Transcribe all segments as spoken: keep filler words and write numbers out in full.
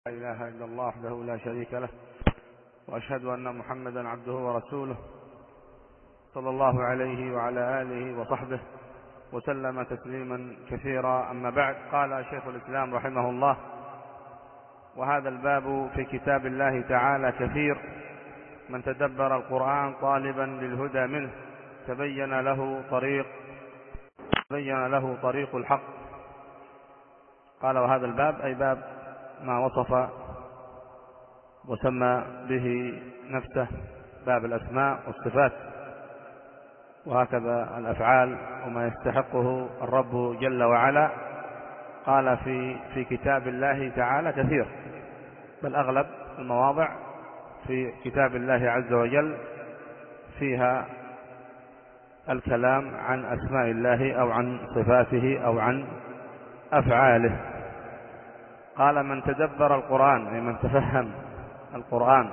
لا إله إلا الله وحده لا شريك له، وأشهد أن محمدا عبده ورسوله صلى الله عليه وعلى آله وصحبه وسلم تسليما كثيرا. أما بعد، قال شيخ الإسلام رحمه الله: وهذا الباب في كتاب الله تعالى كثير، من تدبر القرآن طالبا للهدى منه تبين له طريق تبين له طريق الحق. قال: وهذا الباب أي باب ما وصف وسمى به نفسه، باب الأسماء والصفات، وهكذا الأفعال وما يستحقه الرب جل وعلا. قال في في كتاب الله تعالى كثير، بل أغلب المواضع في كتاب الله عز وجل فيها الكلام عن أسماء الله أو عن صفاته أو عن أفعاله. قال: من تدبر القرآن، أي من تفهم القرآن.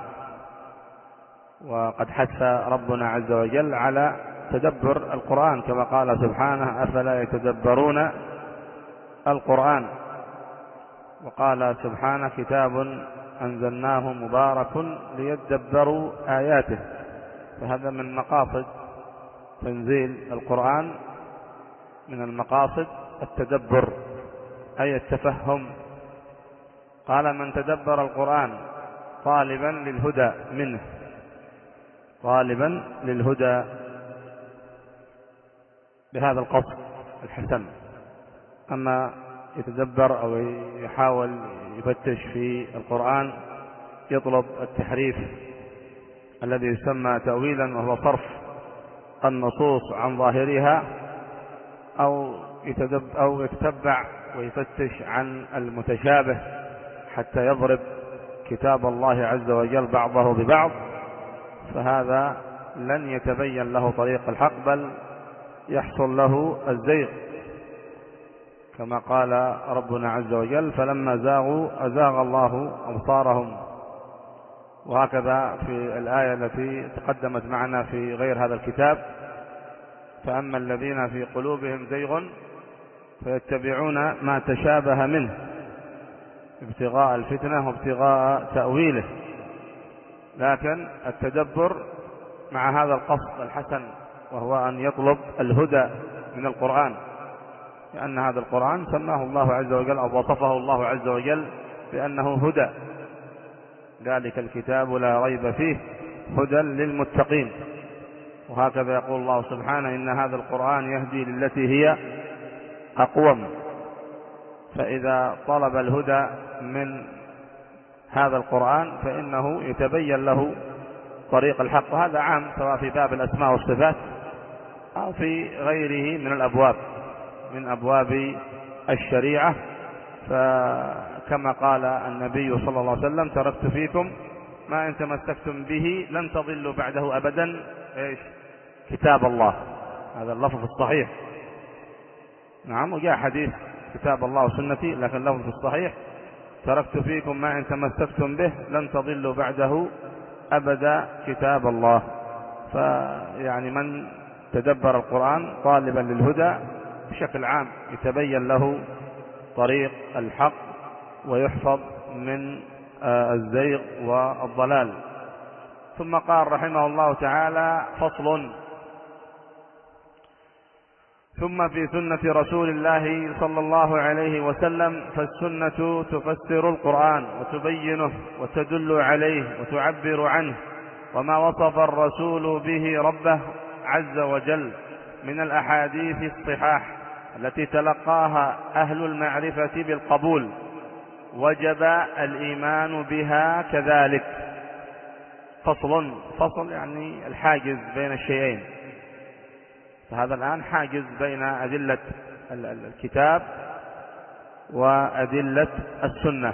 وقد حث ربنا عز وجل على تدبر القرآن كما قال سبحانه: أفلا يتدبرون القرآن. وقال سبحانه: كتاب أنزلناه مبارك ليدبروا آياته. فهذا من مقاصد تنزيل القرآن، من المقاصد التدبر أي التفهم. قال: من تدبر القرآن طالبا للهدى منه، طالبا للهدى بهذا القصد الحسن. أما يتدبر أو يحاول يفتش في القرآن يطلب التحريف الذي يسمى تأويلا، وهو صرف النصوص عن ظاهرها، أو يتدب أو يتتبع ويفتش عن المتشابه حتى يضرب كتاب الله عز وجل بعضه ببعض، فهذا لن يتبين له طريق الحق، بل يحصل له الزيغ، كما قال ربنا عز وجل: فلما زاغوا أزاغ الله أبصارهم. وهكذا في الآية التي تقدمت معنا في غير هذا الكتاب: فأما الذين في قلوبهم زيغ فيتبعون ما تشابه منه ابتغاء الفتنة وابتغاء تأويله. لكن التدبر مع هذا القصد الحسن، وهو أن يطلب الهدى من القرآن، لأن هذا القرآن سماه الله عز وجل أو وصفه الله عز وجل بأنه هدى. ذلك الكتاب لا ريب فيه هدى للمتقين. وهكذا يقول الله سبحانه: إن هذا القرآن يهدي للتي هي أقوم. فإذا طلب الهدى من هذا القرآن فإنه يتبين له طريق الحق. وهذا عام سواء في باب الأسماء والصفات أو في غيره من الأبواب من أبواب الشريعة. فكما قال النبي صلى الله عليه وسلم: تركت فيكم ما إن تمسكتم به لن تضلوا بعده أبدا، إيش؟ كتاب الله. هذا اللفظ الصحيح. نعم، وجاء حديث كتاب الله وسنتي، لكن لفظ الصحيح: تركت فيكم ما إن تمسكتم به لن تضلوا بعده أبدا كتاب الله. فيعني من تدبر القرآن طالبا للهدى بشكل عام يتبين له طريق الحق ويحفظ من الزيغ والضلال. ثم قال رحمه الله تعالى: فصل: ثم في سنة رسول الله صلى الله عليه وسلم، فالسنة تفسر القرآن وتبينه وتدل عليه وتعبر عنه، وما وصف الرسول به ربه عز وجل من الأحاديث الصحاح التي تلقاها أهل المعرفة بالقبول، وجب الإيمان بها كذلك. فصل فصل يعني الحاجز بين الشيئين. فهذا الآن حاجز بين أدلة الكتاب وأدلة السنة.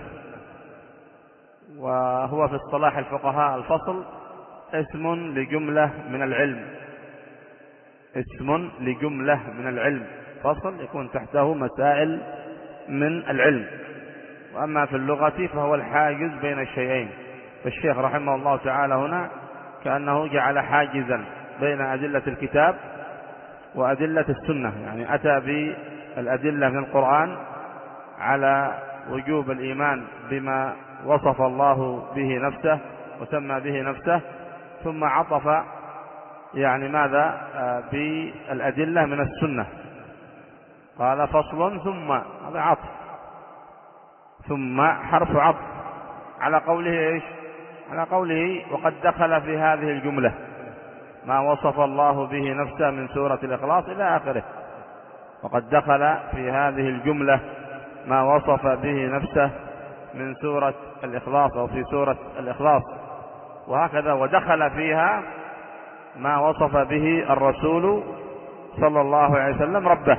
وهو في اصطلاح الفقهاء الفصل اسم لجملة من العلم، اسم لجملة من العلم. فصل يكون تحته مسائل من العلم. وأما في اللغة فهو الحاجز بين الشيئين. فالشيخ رحمه الله تعالى هنا كأنه جعل حاجزا بين أدلة الكتاب وأدلة السنة، يعني أتى بالأدلة من القرآن على وجوب الإيمان بما وصف الله به نفسه وسمى به نفسه، ثم عطف يعني ماذا بالأدلة من السنة، قال فصل ثم، هذا عطف، ثم حرف عطف على قوله إيش؟ على قوله وقد دخل في هذه الجملة ما وصف الله به نفسه من سورة الإخلاص إلى آخره. وقد دخل في هذه الجملة ما وصف به نفسه من سورة الإخلاص أو في سورة الإخلاص، وهكذا ودخل فيها ما وصف به الرسول صلى الله عليه وسلم ربه،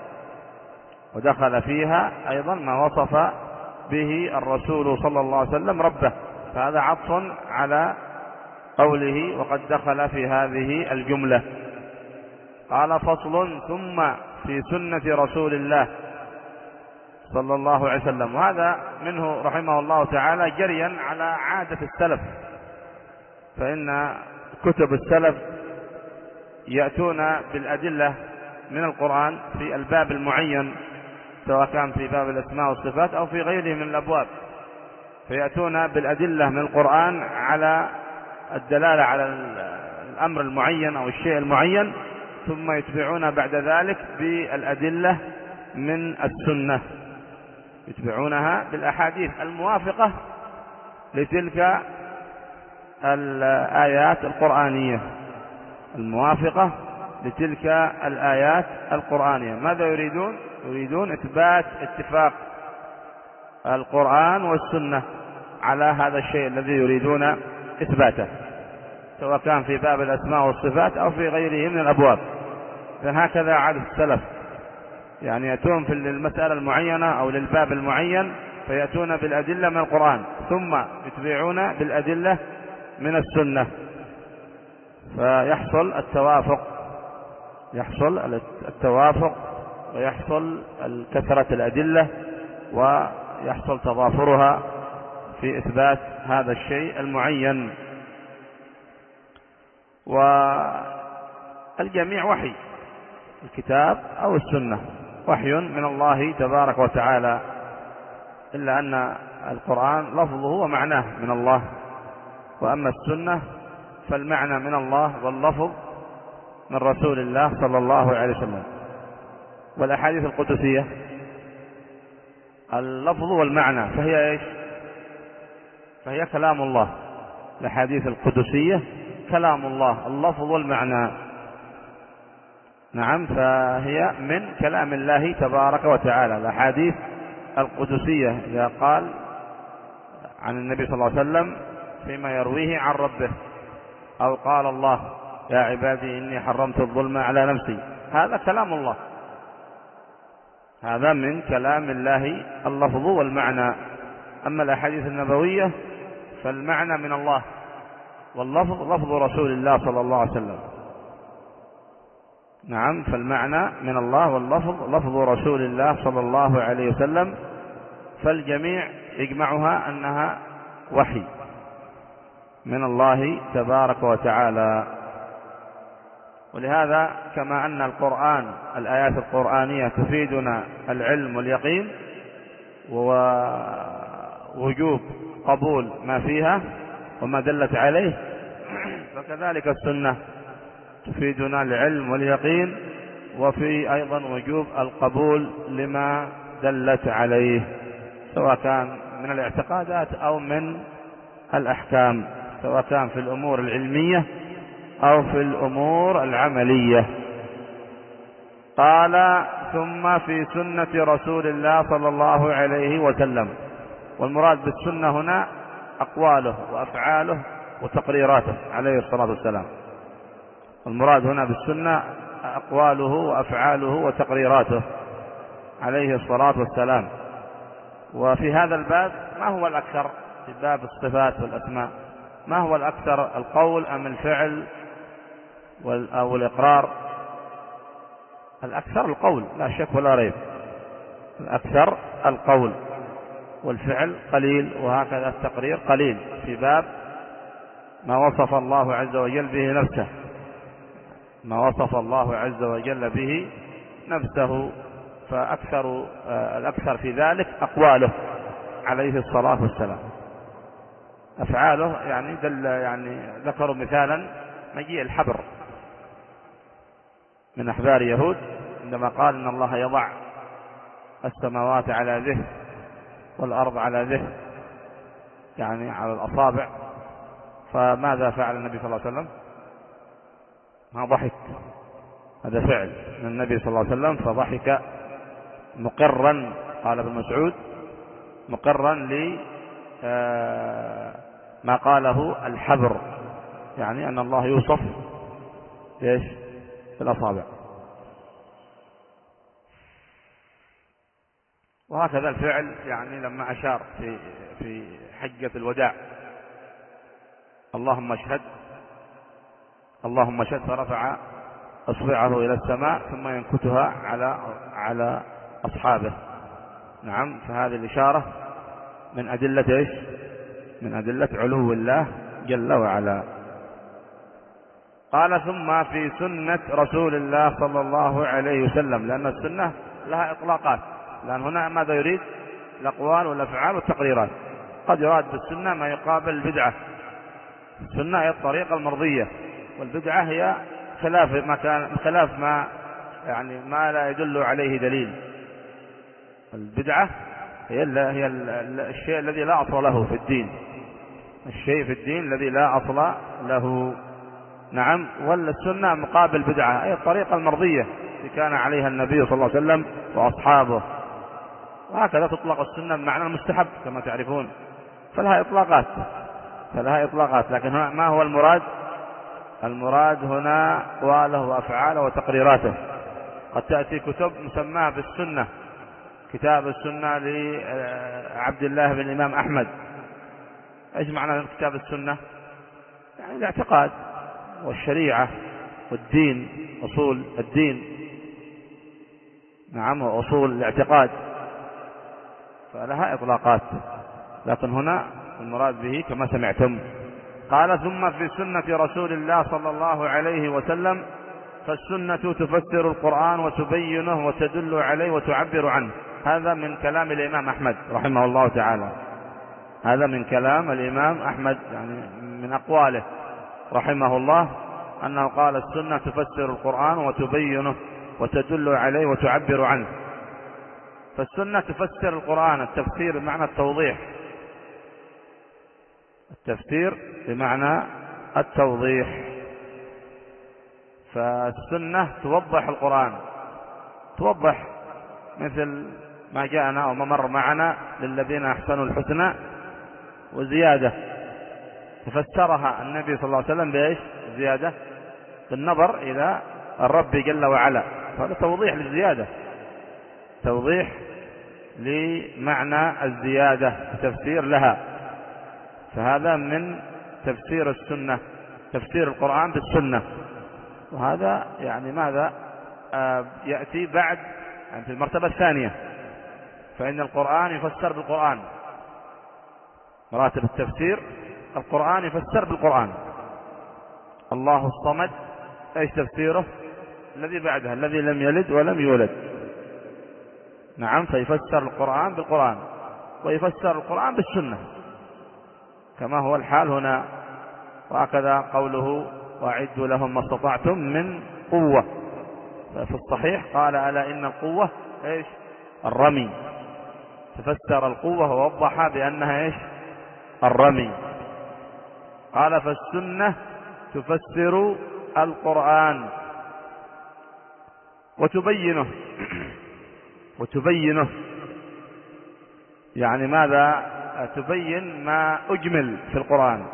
ودخل فيها أيضا ما وصف به الرسول صلى الله عليه وسلم ربه، فهذا عطف على قوله وقد دخل في هذه الجملة. قال فصل ثم في سنة رسول الله صلى الله عليه وسلم، وهذا منه رحمه الله تعالى جريا على عادة السلف، فإن كتب السلف يأتون بالأدلة من القرآن في الباب المعين، سواء كان في باب الأسماء والصفات أو في غيره من الأبواب، فيأتون بالأدلة من القرآن على الدلالة على الأمر المعين أو الشيء المعين، ثم يتبعون بعد ذلك بالأدلة من السنة، يتبعونها بالأحاديث الموافقة لتلك الآيات القرآنية، الموافقة لتلك الآيات القرآنية. ماذا يريدون؟ يريدون إثبات اتفاق القرآن والسنة على هذا الشيء الذي يريدون إثباته، سواء كان في باب الأسماء والصفات أو في غيره من الأبواب. فهكذا عادة السلف، يعني يأتون في المسألة المعينة أو للباب المعين فيأتون بالأدلة من القرآن، ثم يتبعون بالأدلة من السنة، فيحصل التوافق، يحصل التوافق ويحصل كثرة الأدلة ويحصل تضافرها في إثبات هذا الشيء المعين. والجميع وحي، الكتاب أو السنة وحي من الله تبارك وتعالى، إلا أن القرآن لفظه ومعناه من الله، وأما السنة فالمعنى من الله واللفظ من رسول الله صلى الله عليه وسلم. والأحاديث القدسية اللفظ والمعنى فهي إيش؟ فهي كلام الله. الأحاديث القدسية كلام الله، اللفظ والمعنى، نعم، فهي من كلام الله تبارك وتعالى. الأحاديث القدسية إذا قال عن النبي صلى الله عليه وسلم فيما يرويه عن ربه، أو قال الله يا عبادي إني حرمت الظلم على نفسي، هذا كلام الله، هذا من كلام الله اللفظ والمعنى. أما الأحاديث النبوية فالمعنى من الله، واللفظ لفظ رسول الله صلى الله عليه وسلم، نعم، فالمعنى من الله واللفظ لفظ رسول الله صلى الله عليه وسلم، فالجميع يجمعها أنها وحي من الله تبارك وتعالى. ولهذا كما أن القرآن الآيات القرآنية تفيدنا العلم واليقين ووجوب قبول ما فيها وما دلت عليه، فكذلك السنة تفيدنا العلم واليقين وفي أيضا وجوب القبول لما دلت عليه، سواء كان من الاعتقادات أو من الأحكام، سواء كان في الأمور العلمية أو في الأمور العملية. قال ثم في سنة رسول الله صلى الله عليه وسلم، والمراد بالسنة هنا أقواله وأفعاله وتقريراته عليه الصلاة والسلام. المراد هنا بالسنة أقواله وأفعاله وتقريراته عليه الصلاة والسلام. وفي هذا الباب ما هو الأكثر في باب الصفات والأسماء؟ ما هو الأكثر، القول أم الفعل أو الإقرار؟ الأكثر القول لا شك ولا ريب، الأكثر القول، والفعل قليل، وهكذا التقرير قليل في باب ما وصف الله عز وجل به نفسه، ما وصف الله عز وجل به نفسه، فأكثر الأكثر في ذلك أقواله عليه الصلاة والسلام. أفعاله يعني دل يعني ذكروا مثالا مجيء الحبر من أحبار يهود عندما قال إن الله يضع السماوات على ذهن والأرض على ذهن، يعني على الأصابع. فماذا فعل النبي صلى الله عليه وسلم؟ ما ضحك، هذا فعل من النبي صلى الله عليه وسلم، فضحك مقرا، قال ابن مسعود مقرا لما قاله الحبر، يعني أن الله يوصف ايش في الأصابع. وهكذا الفعل يعني لما أشار في في حجة الوداع اللهم اشهد اللهم اشهد، فرفع اصبعه الى السماء ثم ينكتها على على اصحابه. نعم، فهذه الاشاره من ادله ايش؟ من ادله علو الله جل وعلا. قال ثم في سنه رسول الله صلى الله عليه وسلم، لان السنه لها اطلاقات، لان هنا ماذا يريد؟ الاقوال والافعال والتقريرات. قد يراد بالسنه ما يقابل البدعه. السنه هي الطريقه المرضيه، والبدعه هي خلاف ما كان خلاف ما يعني ما لا يدل عليه دليل. البدعه هي هي الشيء الذي لا اصل له في الدين، الشيء في الدين الذي لا اصل له. نعم، والسنه مقابل البدعه هي الطريقه المرضيه التي كان عليها النبي صلى الله عليه وسلم واصحابه. وهكذا تطلق السنه بمعنى المستحب كما تعرفون، فلها اطلاقات فلها إطلاقات لكن ما هو المراد؟ المراد هنا أقواله وأفعاله وتقريراته. قد تأتي كتب مسماة بالسنة، كتاب السنة لعبد الله بن الإمام أحمد. إيش معنى كتاب السنة؟ يعني الاعتقاد والشريعة والدين، أصول الدين. نعم، وأصول الاعتقاد، فلها إطلاقات، لكن هنا المراد به كما سمعتم. قال ثم في سنة رسول الله صلى الله عليه وسلم، فالسنة تفسر القرآن وتبينه وتدل عليه وتعبر عنه. هذا من كلام الإمام أحمد رحمه الله تعالى، هذا من كلام الإمام أحمد، يعني من أقواله رحمه الله أنه قال السنة تفسر القرآن وتبينه وتدل عليه وتعبر عنه. فالسنة تفسر القرآن، التفسير بمعنى التوضيح، التفسير بمعنى التوضيح. فالسنة توضح القرآن، توضح مثل ما جاءنا وما مر معنا للذين أحسنوا الحسنى وزيادة. تفسرها النبي صلى الله عليه وسلم بإيش؟ زيادة، بالنظر إلى الرب جل وعلا. هذا توضيح للزيادة، توضيح لمعنى الزيادة، تفسير لها. فهذا من تفسير السنة، تفسير القرآن بالسنة. وهذا يعني ماذا آه يأتي بعد، يعني في المرتبة الثانية، فإن القرآن يفسر بالقرآن. مراتب التفسير، القرآن يفسر بالقرآن. الله الصمد، ايش تفسيره؟ الذي بعدها، الذي لم يلد ولم يولد. نعم، فيفسر القرآن بالقرآن ويفسر القرآن بالسنة كما هو الحال هنا. وهكذا قوله وأعدوا لهم ما استطعتم من قوة، في الصحيح قال ألا إن القوة ايش؟ الرمي. تفسر القوة ووضح بأنها ايش؟ الرمي. قال فالسنة تفسر القرآن وتبينه وتبينه يعني ماذا؟ تبين ما أجمل في القرآن،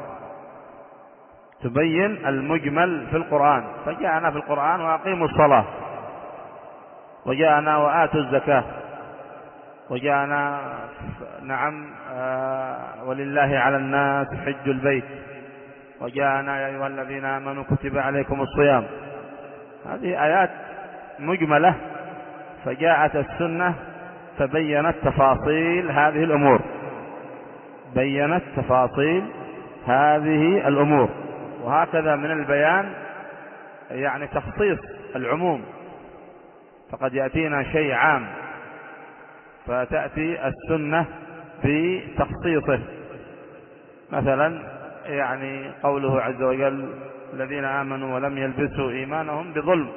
تبين المجمل في القرآن. فجاءنا في القرآن وأقيموا الصلاة، وجاءنا وآتوا الزكاة، وجاءنا نعم آه ولله على الناس حج البيت، وجاءنا يا أيها الذين آمنوا كتب عليكم الصيام. هذه آيات مجملة، فجاءت السنة فبينت تفاصيل هذه الأمور، بينت تفاصيل هذه الأمور. وهكذا من البيان يعني تخصيص العموم، فقد يأتينا شيء عام فتأتي السنة بتخصيصه. مثلا يعني قوله عز وجل الذين آمنوا ولم يلبسوا إيمانهم بظلم،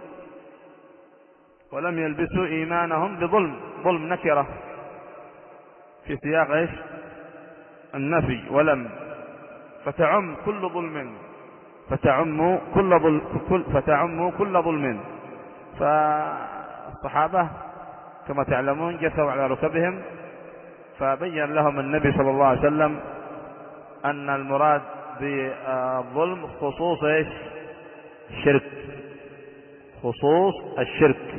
ولم يلبسوا إيمانهم بظلم، ظلم نكرة في سياق إيش؟ النفي، ولم فتعم كل ظلم، فتعم كل ظلم، فتعم كل ظلم. فالصحابة كما تعلمون جثوا على ركبهم، فبين لهم النبي صلى الله عليه وسلم أن المراد بالظلم خصوص إيش؟ الشرك، خصوص الشرك.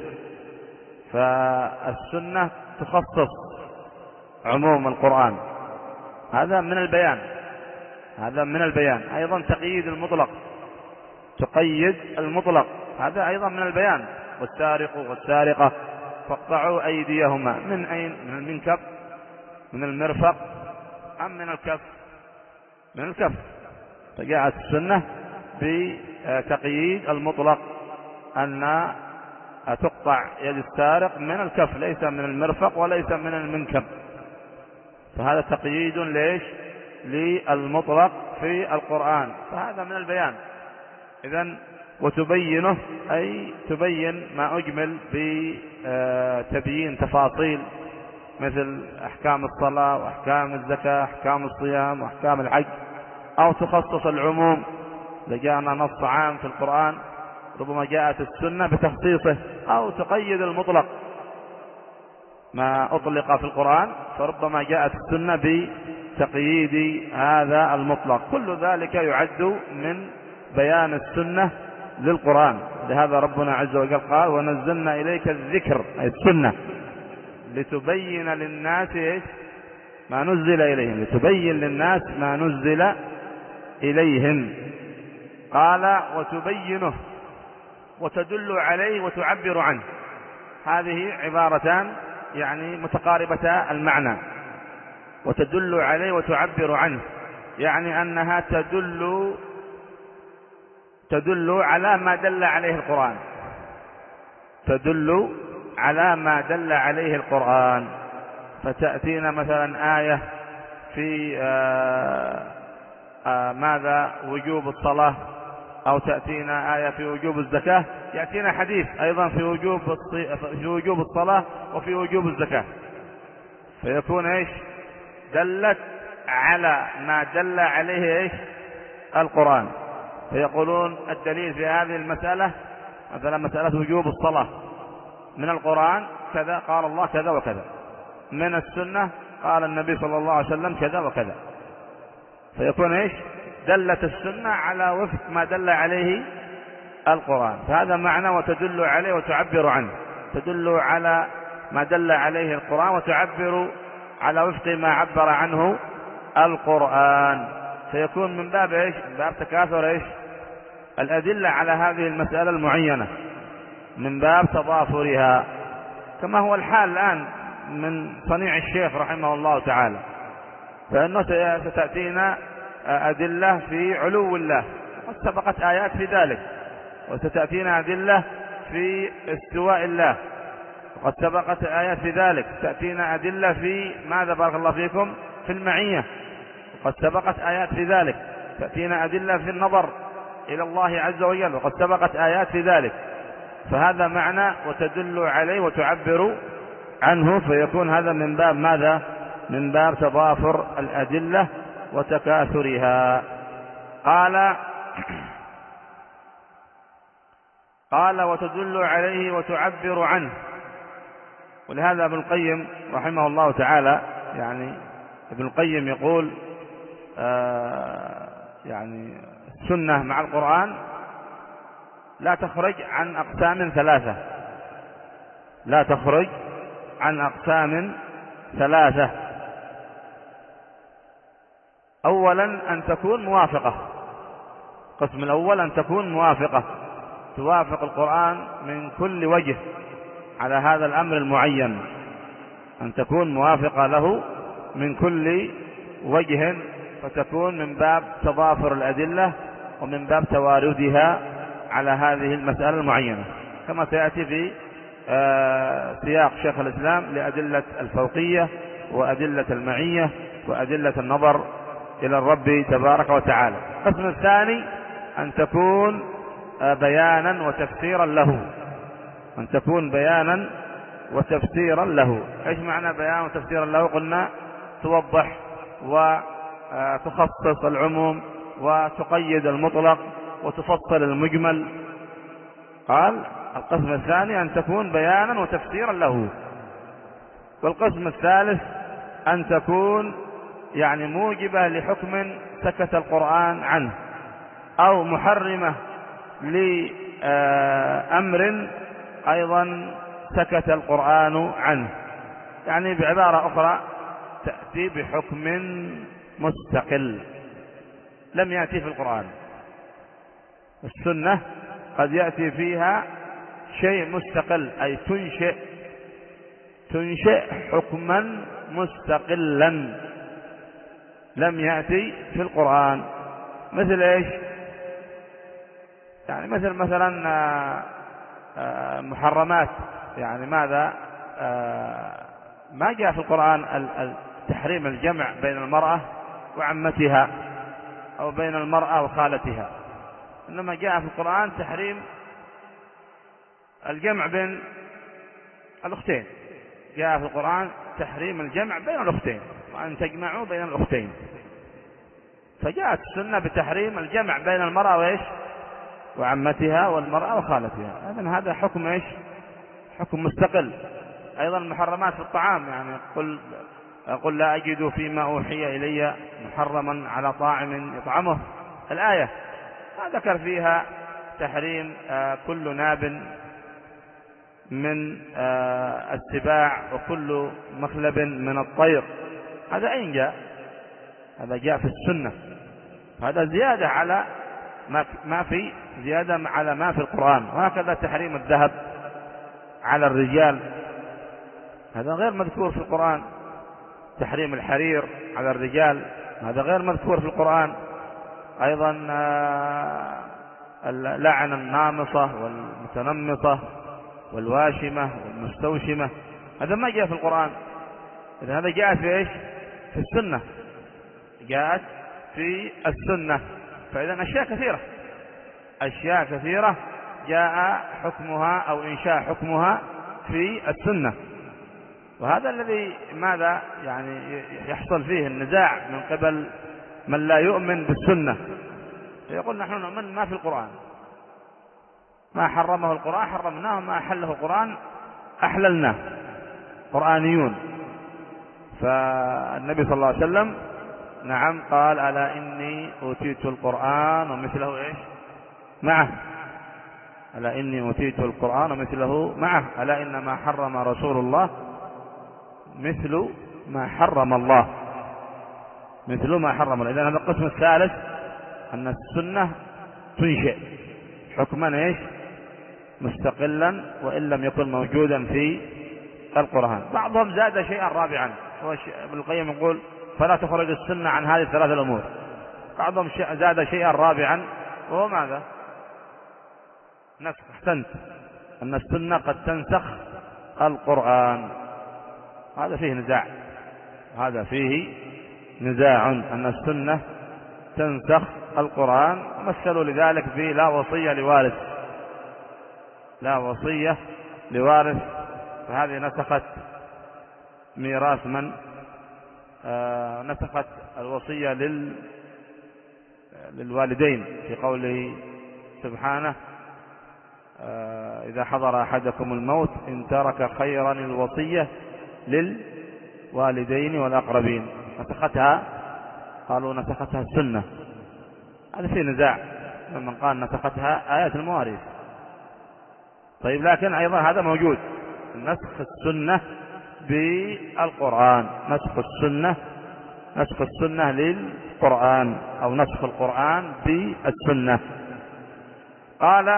فالسنة تخصص عموم القرآن، هذا من البيان، هذا من البيان. أيضا تقييد المطلق، تقيد المطلق، هذا أيضا من البيان. والسارق والسارقة فاقطعوا أيديهما من أين؟ من المنكب، من المرفق، أم من الكف؟ من الكف. فجاءت السنة بتقييد المطلق أن تقطع يد السارق من الكف، ليس من المرفق وليس من المنكب. فهذا تقييد ليش؟ للمطلق في القرآن، فهذا من البيان. إذن وتبينه أي تبين ما أجمل بتبيين تفاصيل مثل أحكام الصلاة وأحكام الزكاة، أحكام الصيام وأحكام الحج، أو تخصص العموم. إذا جاءنا نص عام في القرآن ربما جاءت السنة بتخصيصه، أو تقيد المطلق ما أطلق في القرآن، فربما جاءت السنة بتقييد هذا المطلق. كل ذلك يعد من بيان السنة للقرآن. لهذا ربنا عز وجل قال ونزلنا إليك الذكر، أي السنة، لتبين للناس ما نزل إليهم، لتبين للناس ما نزل إليهم. قال وتبينه وتدل عليه وتعبر عنه. هذه عبارتان يعني متقاربتا المعنى. وتدل عليه وتعبر عنه يعني أنها تدل تدل على ما دل عليه القرآن، تدل على ما دل عليه القرآن. فتأتينا مثلا آية في آآ آآ ماذا؟ وجوب الصلاة، أو تأتينا آية في وجوب الزكاة، يأتينا حديث أيضا في وجوب في وجوب الصلاة وفي وجوب الزكاة، فيكون إيش؟ دلت على ما دل عليه إيش؟ القرآن. فيقولون الدليل في هذه المسألة مثلا مسألة وجوب الصلاة من القرآن كذا، قال الله كذا وكذا، من السنة قال النبي صلى الله عليه وسلم كذا وكذا. فيكون إيش؟ دلت السنة على وفق ما دل عليه القرآن. فهذا معنى وتدل عليه وتعبر عنه، تدل على ما دل عليه القرآن وتعبر على وفق ما عبر عنه القرآن. فيكون من باب إيش؟ من باب تكاثر إيش؟ الأدلة على هذه المسألة المعينة، من باب تضافرها، كما هو الحال الآن من صنيع الشيخ رحمه الله تعالى. فإنه ستأتينا أدلة في علو الله، قد سبقت آيات في ذلك، وستأتينا أدلة في استواء الله، وقد سبقت آيات في ذلك. تأتينا أدلة في ماذا؟ بارك الله فيكم، في المعية، وقد سبقت آيات في ذلك. تأتينا أدلة في النظر إلى الله عز وجل، وقد سبقت آيات في ذلك. فهذا معنى وتدل عليه وتعبر عنه. فيكون هذا من باب ماذا؟ من باب تضافر الأدلة وتكاثرها. قال قال وتدل عليه وتعبر عنه. ولهذا ابن القيم رحمه الله تعالى، يعني ابن القيم يقول آه يعني السنة مع القرآن لا تخرج عن أقسام ثلاثة، لا تخرج عن أقسام ثلاثة. أولا أن تكون موافقة، القسم الأول أن تكون موافقة، توافق القرآن من كل وجه على هذا الأمر المعين، أن تكون موافقة له من كل وجه، فتكون من باب تضافر الأدلة ومن باب تواردها على هذه المسألة المعينة، كما سيأتي في سياق شيخ الإسلام لأدلة الفوقية وأدلة المعية وأدلة النظر إلى الرب تبارك وتعالى. القسم الثاني أن تكون بيانا وتفسيرا له، أن تكون بيانا وتفسيرا له. إيش معنى بيانا وتفسيرا له؟ قلنا توضح وتخصص العموم وتقيد المطلق وتفصل المجمل. قال القسم الثاني أن تكون بيانا وتفسيرا له. والقسم الثالث أن تكون يعني موجبة لحكم سكت القرآن عنه، أو محرمة لأمر أيضا سكت القرآن عنه. يعني بعبارة أخرى تأتي بحكم مستقل لم يأتي في القرآن. السنة قد يأتي فيها شيء مستقل، أي تنشئ تنشئ حكما مستقلا لم يأتي في القرآن. مثل إيش؟ يعني مثل مثلا محرمات، يعني ماذا؟ ما جاء في القرآن تحريم الجمع بين المرأة وعمتها أو بين المرأة وخالتها، إنما جاء في القرآن تحريم الجمع بين الأختين. جاء في القرآن تحريم الجمع بين الأختين، وأن تجمعوا بين الأختين. فجاءت السنة بتحريم الجمع بين المرأة وإيش؟ وعمتها والمرأة وخالتها. إذن هذا حكم إيش؟ حكم مستقل. أيضا المحرمات في الطعام، يعني قل قل لا أجد فيما أوحي إلي محرما على طاعم يطعمه، الآية ما ذكر فيها تحريم كل ناب من السباع وكل مخلب من الطير. هذا أين جاء؟ هذا جاء في السنة. هذا زيادة على ما في زيادة على ما في القرآن. وهكذا تحريم الذهب على الرجال، هذا غير مذكور في القرآن. تحريم الحرير على الرجال هذا غير مذكور في القرآن. أيضا لعن النامصة والمتنمصة والواشمة والمستوشمة، هذا ما جاء في القرآن. إذن هذا جاءت في إيش؟ في السنة، جاءت في السنة. فإذا أشياء كثيرة أشياء كثيرة جاء حكمها أو إنشاء حكمها في السنة. وهذا الذي ماذا يعني يحصل فيه النزاع من قبل من لا يؤمن بالسنة، يقول نحن نؤمن ما في القرآن، ما حرمه القرآن حرمناه، ما أحله القرآن أحللناه، قرآنيون. فالنبي صلى الله عليه وسلم نعم قال ألا إني أوتيت القرآن ومثله إيش معه، ألا إني أوتيت القرآن ومثله معه، ألا إنما حرم رسول الله مثل ما حرم الله، مثل ما حرم الله. إذن هذا القسم الثالث أن السنة تنشئ حكما إيش مستقلا وإن لم يكن موجودا في القرآن. بعضهم زاد شيئا رابعا، ابن القيم يقول فلا تخرج السنة عن هذه الثلاث الأمور. بعضهم زاد شيئا رابعا وهو ماذا؟ نسخ. احسنت، أن السنة قد تنسخ القرآن. هذا فيه نزاع، هذا فيه نزاع أن السنة تنسخ القرآن. مثلوا لذلك في لا وصية لوارث، لا وصية لوارث، فهذه نسخت ميراث من آه نسخت الوصية لل للوالدين في قوله سبحانه آه إذا حضر أحدكم الموت إن ترك خيرا الوصية للوالدين والأقربين. نسختها، قالوا نسختها السنة. هذا في نزاع من قال نسختها آيات المواريث. طيب لكن أيضا هذا موجود، نسخ السنة بالقرآن، نسخ السنة نسخ السنة للقرآن أو نسخ القرآن بالسنة. قال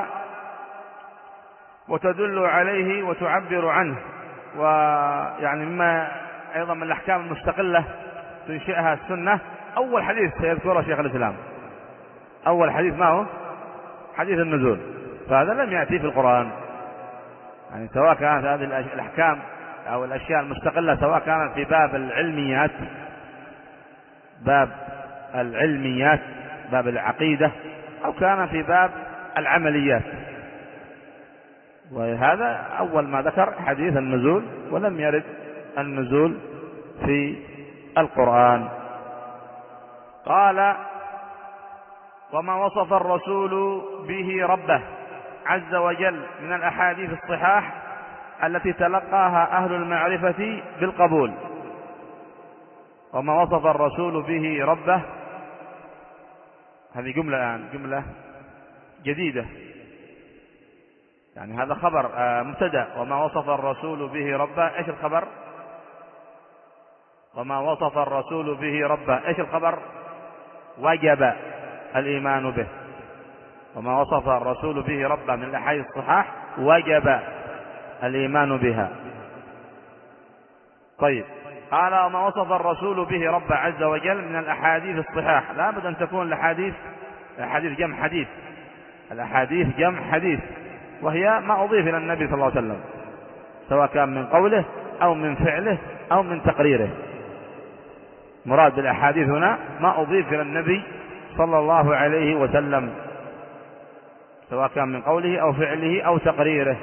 وتدل عليه وتعبر عنه. ويعني مما أيضا من الأحكام المستقلة تنشئها السنة، أول حديث سيذكره شيخ الإسلام، أول حديث ما هو؟ حديث النزول. فهذا لم يأتي في القرآن، يعني سواء كانت هذه الأحكام أو الأشياء المستقلة سواء كانت في باب العلميات، باب العلميات باب العقيدة أو كان في باب العمليات. وهذا أول ما ذكر حديث النزول، ولم يرد النزول في القرآن. قال: وما وصف الرسول به ربه عز وجل من الأحاديث الصحاح التي تلقاها أهل المعرفة بالقبول. وما وصف الرسول به ربه، هذه جملة الآن جملة جديدة، يعني هذا خبر مبتدأ. وما وصف الرسول به ربه، ايش الخبر؟ وما وصف الرسول به ربه، ايش الخبر؟ وجب الإيمان به. وما وصف الرسول به ربه من الأحاديث الصحاح وجب الإيمان بها. طيب، قال: وما وصف الرسول به ربه عز وجل من الأحاديث الصحاح. لا بد أن تكون الأحاديث الأحاديث جمع حديث، الأحاديث جمع حديث، وهي ما أضيف إلى النبي صلى الله عليه وسلم، سواء كان من قوله أو من فعله أو من تقريره. مراد بالأحاديث هنا ما أضيف إلى النبي صلى الله عليه وسلم، سواء كان من قوله أو فعله أو تقريره.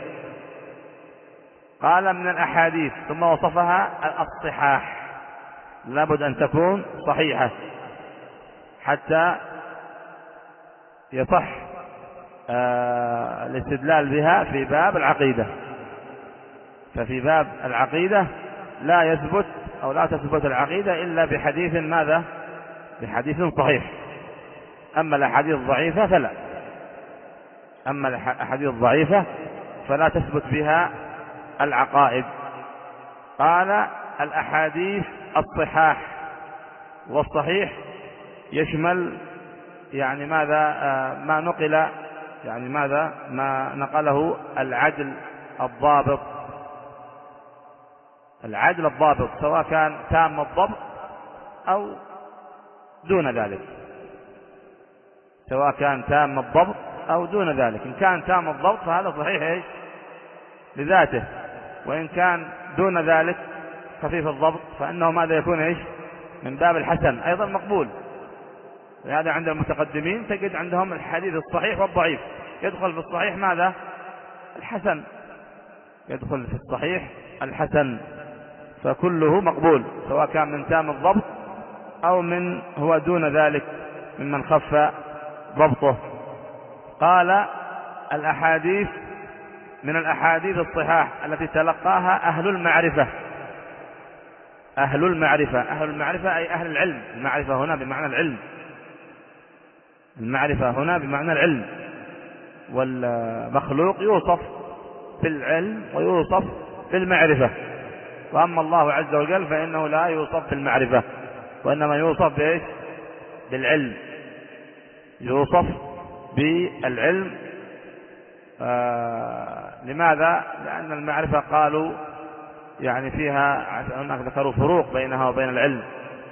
قال: من الأحاديث، ثم وصفها الصحاح، لابد أن تكون صحيحة حتى يصح آه الاستدلال بها في باب العقيدة. ففي باب العقيدة لا يثبت أو لا تثبت العقيدة إلا بحديث ماذا؟ بحديث صحيح. أما الأحاديث الضعيفة فلا أما الأحاديث الضعيفة فلا تثبت بها العقائد. قال: الأحاديث الصحاح، والصحيح يشمل يعني ماذا؟ آه ما نقل، يعني ماذا؟ ما نقله العدل الضابط، العدل الضابط، سواء كان تام الضبط أو دون ذلك، سواء كان تام الضبط أو دون ذلك. إن كان تام الضبط فهذا صحيح إيش؟ لذاته، وإن كان دون ذلك خفيف الضبط فإنه ماذا يكون إيش؟ من باب الحسن، أيضا مقبول. لهذا عند المتقدمين تجد عندهم الحديث الصحيح والضعيف، يدخل في الصحيح ماذا؟ الحسن، يدخل في الصحيح الحسن، فكله مقبول، سواء كان من تام الضبط أو من هو دون ذلك ممن خف ضبطه. قال: الأحاديث من الأحاديث الصحاح التي تلقاها أهل المعرفة. أهل المعرفة، أهل المعرفة أي أهل العلم. المعرفة هنا بمعنى العلم، المعرفة هنا بمعنى العلم. والمخلوق يوصف بالعلم ويوصف بالمعرفة، وأما الله عز وجل فإنه لا يوصف بالمعرفة، وإنما يوصف بإيش؟ بالعلم، يوصف بالعلم. آه لماذا؟ لأن المعرفة قالوا يعني فيها، هناك ذكروا فروق بينها وبين العلم،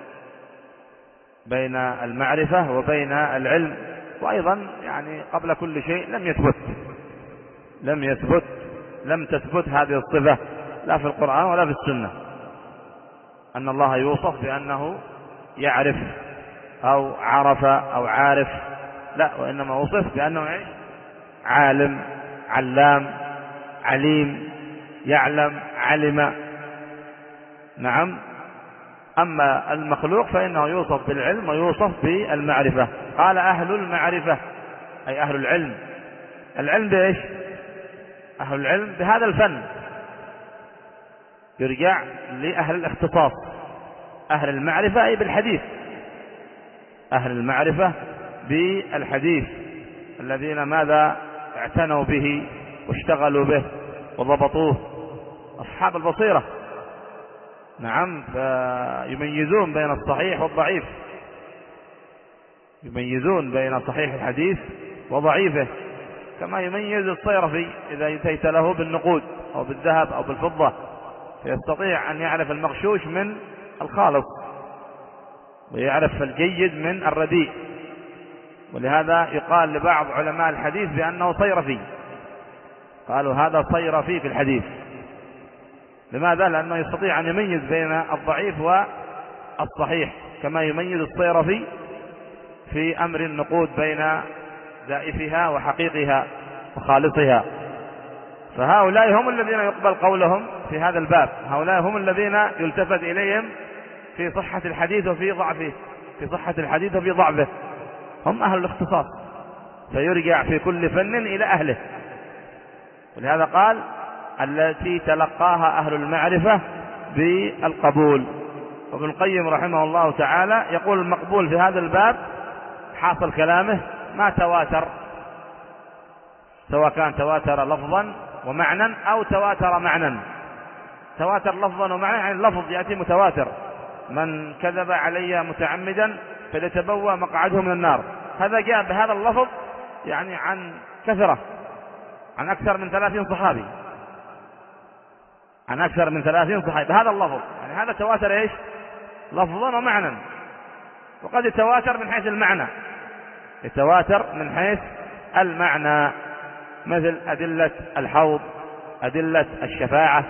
بين المعرفة وبين العلم. وأيضا يعني قبل كل شيء لم يثبت لم يثبت لم تثبت هذه الصفة لا في القرآن ولا في السنة، أن الله يوصف بأنه يعرف أو عرف أو عارف، لا، وإنما وصف بأنه عالم، علام، عليم، يعلم، علم. نعم. أما المخلوق فإنه يوصف بالعلم ويوصف بالمعرفة. قال: أهل المعرفة أي أهل العلم. العلم بإيش؟ أهل العلم بهذا الفن، يرجع لأهل الاختصاص. أهل المعرفة أي بالحديث، أهل المعرفة بالحديث الذين ماذا؟ اعتنوا به واشتغلوا به وضبطوه، أصحاب البصيرة. نعم. فيميزون بين الصحيح والضعيف، يميزون بين صحيح الحديث وضعيفه، كما يميز الصيرفي إذا أتيت له بالنقود أو بالذهب أو بالفضة، فيستطيع أن يعرف المغشوش من الخالص، ويعرف الجيد من الرديء. ولهذا يقال لبعض علماء الحديث بأنه صيرفي، قالوا هذا صيرفي في الحديث. لماذا؟ لأنه يستطيع أن يميز بين الضعيف والصحيح، كما يميز الصيرفي في أمر النقود بين زائفها وحقيقها وخالصها. فهؤلاء هم الذين يقبل قولهم في هذا الباب، هؤلاء هم الذين يلتفت إليهم في صحة الحديث وفي ضعفه، في صحة الحديث وفي ضعفه، هم أهل الاختصاص، فيرجع في كل فن إلى أهله. ولهذا قال التي تلقاها أهل المعرفة بالقبول. وابن القيم رحمه الله تعالى يقول المقبول في هذا الباب حاصل كلامه ما تواتر، سواء كان تواتر لفظا ومعنى أو تواتر معنى. تواتر لفظا ومعنى يعني اللفظ يأتي متواتر، من كذب علي متعمدا فليتبوأ مقعده من النار، هذا جاء بهذا اللفظ يعني عن كثرة، عن أكثر من ثلاثين صحابي، عن أكثر من ثلاثين صحابي بهذا اللفظ، يعني هذا تواتر إيش؟ لفظا ومعنى. وقد يتواتر من حيث المعنى، يتواتر من حيث المعنى، مثل أدلة الحوض، أدلة الشفاعة،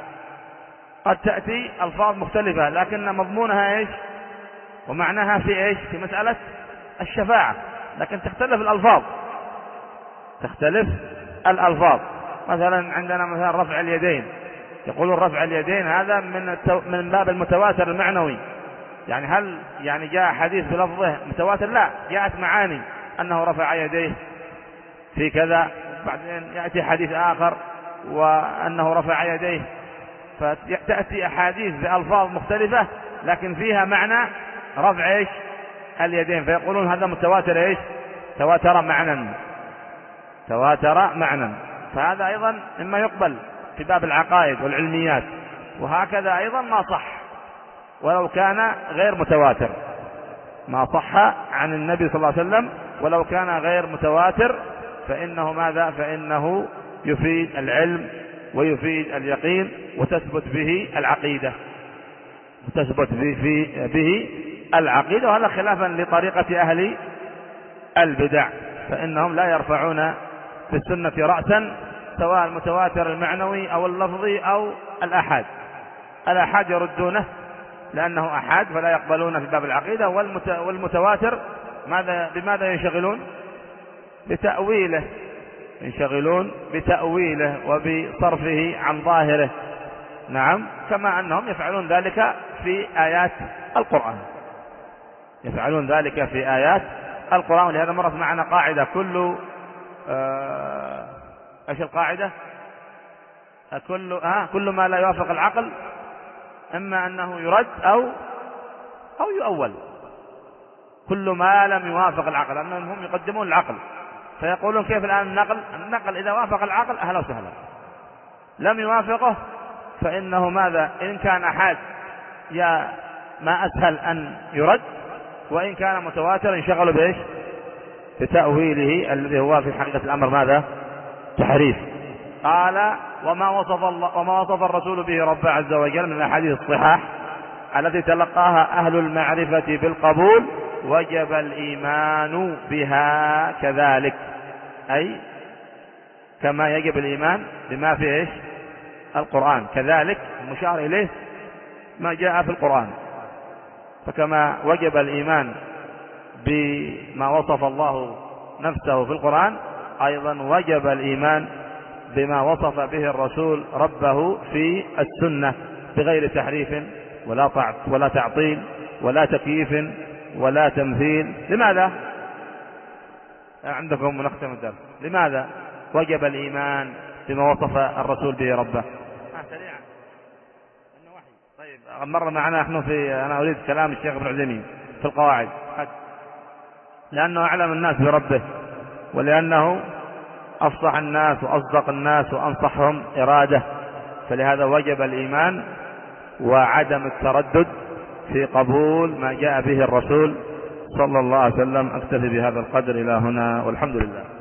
قد تأتي ألفاظ مختلفة لكن مضمونها إيش ومعناها في إيش؟ في مسألة الشفاعة، لكن تختلف الألفاظ، تختلف الألفاظ. مثلا عندنا مثلا رفع اليدين، يقولون رفع اليدين هذا من التو... من باب المتواتر المعنوي، يعني هل يعني جاء حديث بلفظه متواتر؟ لا، جاءت معاني أنه رفع يديه في كذا، بعدين يأتي حديث آخر وأنه رفع يديه، فتأتي أحاديث بألفاظ مختلفة لكن فيها معنى رفع إيش؟ اليدين، فيقولون هذا متواتر إيش؟ تواتر معنى، تواتر معنى. فهذا أيضا مما يقبل في باب العقائد والعلميات. وهكذا أيضا ما صح ولو كان غير متواتر، ما صح عن النبي صلى الله عليه وسلم ولو كان غير متواتر فإنه ماذا؟ فإنه يفيد العلم ويفيد اليقين وتثبت به العقيدة، وتثبت به, به العقيدة. وهذا خلافا لطريقة أهل البدع، فإنهم لا يرفعون في السنة رأسا، سواء المتواتر المعنوي أو اللفظي أو الأحاد. الأحاد يردونه لأنه أحاد فلا يقبلون في باب العقيدة، والمتواتر ماذا بماذا ينشغلون؟ بتأويله، ينشغلون بتأويله وبصرفه عن ظاهره. نعم، كما أنهم يفعلون ذلك في آيات القرآن، يفعلون ذلك في آيات القرآن. ولهذا مرت معنا قاعدة، كل آه ايش القاعدة؟ كل آه كل ما لا يوافق العقل اما انه يرد او او يؤول، كل ما لم يوافق العقل، انهم هم يقدمون العقل، فيقولون كيف الآن النقل؟ النقل إذا وافق العقل أهلا وسهلا، لم يوافقه فإنه ماذا؟ إن كان أحد يا ما أسهل أن يرد، وإن كان متواتر انشغلوا بإيش؟ بتأويله الذي هو في حقيقة الأمر ماذا؟ تحريف. قال وما وصف الله وما وصف الرسول به ربه عز وجل من الأحاديث الصحاح التي تلقاها أهل المعرفة بالقبول وجب الإيمان بها كذلك، أي كما يجب الإيمان بما في إيش؟ القرآن، كذلك المشار إليه ما جاء في القرآن. فكما وجب الإيمان بما وصف الله نفسه في القرآن أيضا وجب الإيمان بما وصف به الرسول ربه في السنة بغير تحريف ولا ولا تعطيل ولا تكييف ولا تمثيل. لماذا؟ عندكم ونختم الدرس. لماذا وجب الإيمان بما وصف الرسول به ربه؟ آه سريعا إنه وحي. طيب مر معنا نحن في أنا أريد كلام الشيخ ابن عثيمين في القواعد، لأنه أعلم الناس بربه، ولأنه أفصح الناس وأصدق الناس وأنصحهم إرادة، فلهذا وجب الإيمان وعدم التردد في قبول ما جاء به الرسول صلى الله عليه وسلم. أكتفي بهذا القدر إلى هنا والحمد لله.